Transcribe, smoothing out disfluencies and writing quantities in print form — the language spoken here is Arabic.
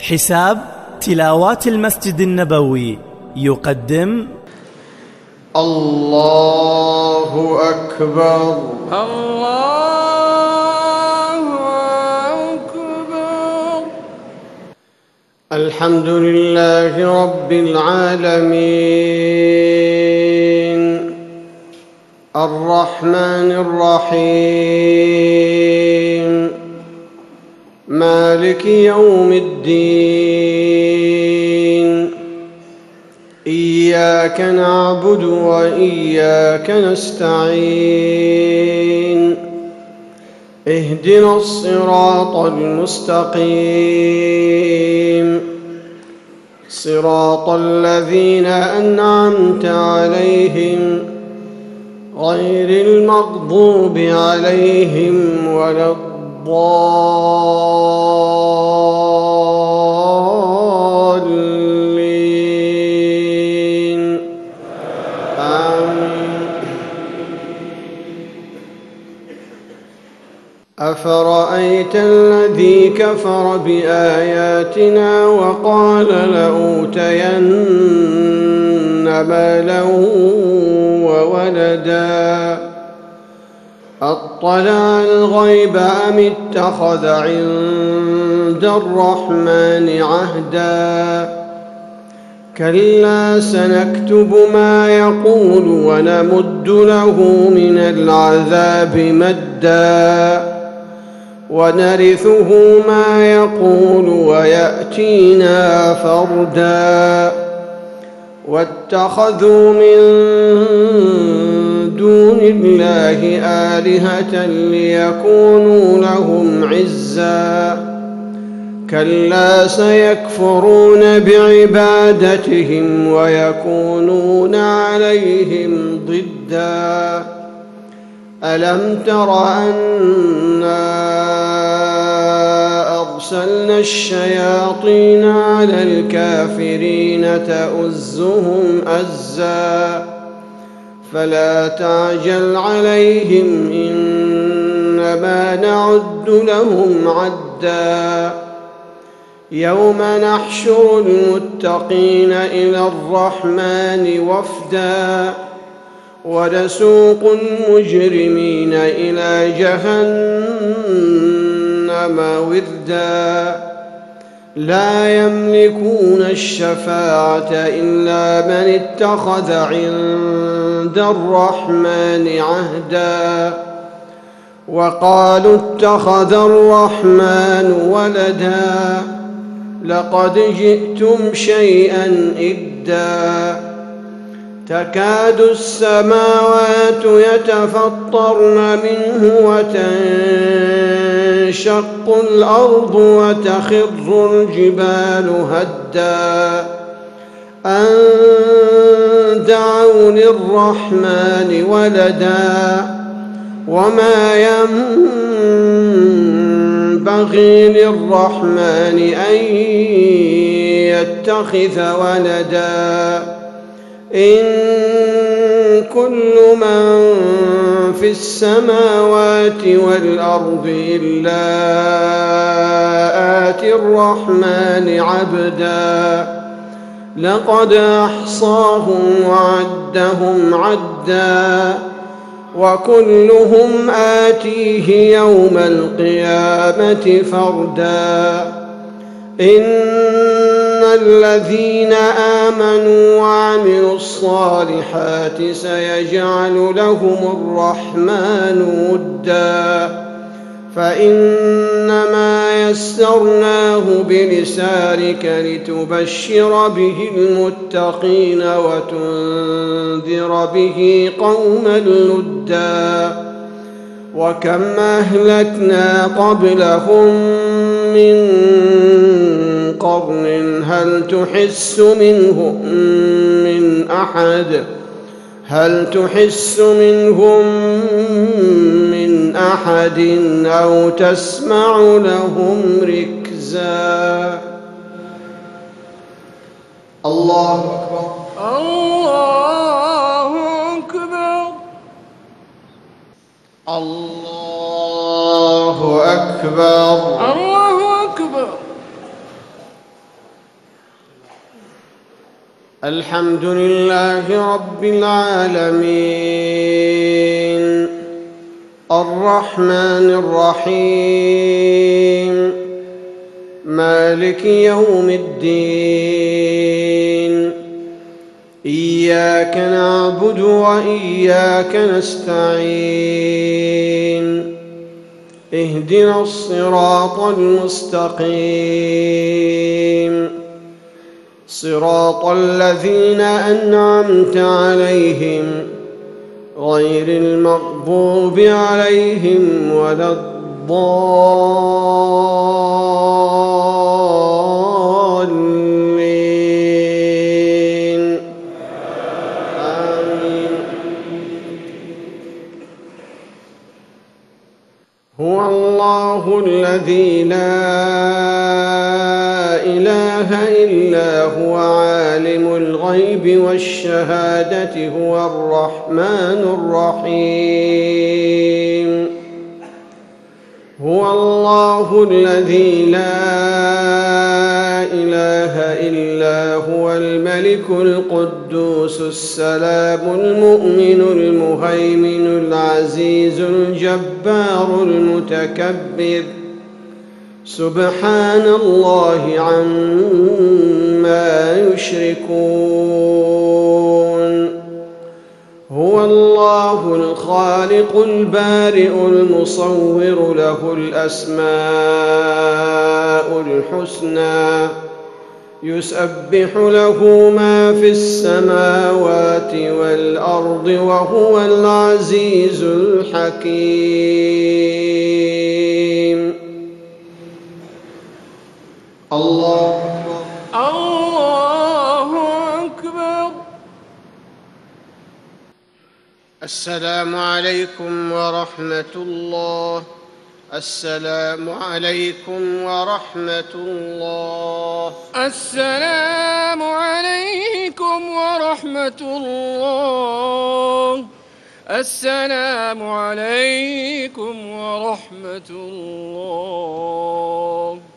حساب تلاوات المسجد النبوي يقدم الله أكبر الله أكبر. الحمد لله رب العالمين الرحمن الرحيم مالك يوم الدين إياك نعبد وإياك نستعين اهدنا الصراط المستقيم صراط الذين أنعمت عليهم غير المغضوب عليهم ولا الضالين آمين. أفرأيت الذي كفر بآياتنا وقال لأوتين مالا وولدا أطلع الغيب أم اتخذ عند الرحمن عهدا كلا سنكتب ما يقول ونمد له من العذاب مدا ونرثه ما يقول ويأتينا فردا واتخذوا من دون الله آلهة ليكونوا لهم عزا كلا سيكفرون بعبادتهم ويكونون عليهم ضدا ألم تر أنا أرسلنا الشياطين على الكافرين تؤزهم أزا فلا تعجل عليهم إنما نعد لهم عدا يوم نحشر المتقين إلى الرحمن وفدا ونسوق المجرمين إلى جهنم وردا لا يملكون الشفاعة إلا من اتخذ عند الرحمن عهدا وقالوا اتخذ الرحمن ولدا لقد جئتم شيئا إدا تكاد السماوات يتفطرن منه وتنشق الأرض وتخر الجبال هدا أن دعوا للرحمن ولدا وما ينبغي للرحمن أن يتخذ ولدا إن كل من في السماوات والأرض إلا آتي الرحمن عبدا لقد أحصاهم وعدهم عدا وكلهم آتيه يوم القيامة فردا إن الذين آمنوا وعملوا الصالحات سيجعل لهم الرحمن ودا فإنما يسرناه بلسانك لتبشر به المتقين وتنذر به قوما لدا وكم أهلكنا قبلهم من قرن هل تحس منهم من أحد أو تسمع لهم ركزا. الله أكبر الله أكبر الله أكبر الله أكبر الحمد لله رب العالمين الرحمن الرحيم مالك يوم الدين إياك نعبد وإياك نستعين اهدنا الصراط المستقيم صراط الذين أنعمت عليهم غير المغضوب عليهم ولا الضالين آمين. هو الله الذي لا إله إلا هو عالم الغيب والشهادة هو الرحمن الرحيم هو الله الذي لا إله إلا هو الملك القدوس السلام المؤمن المهيمن العزيز الجبار المتكبر سبحان الله عما يشركون هو الله الخالق البارئ المصور له الأسماء الحسنى يسبح له ما في السماوات والأرض وهو العزيز الحكيم. الله أكبر. السلام عليكم ورحمة الله. السلام عليكم ورحمة الله. السلام عليكم ورحمة الله. السلام عليكم ورحمة الله.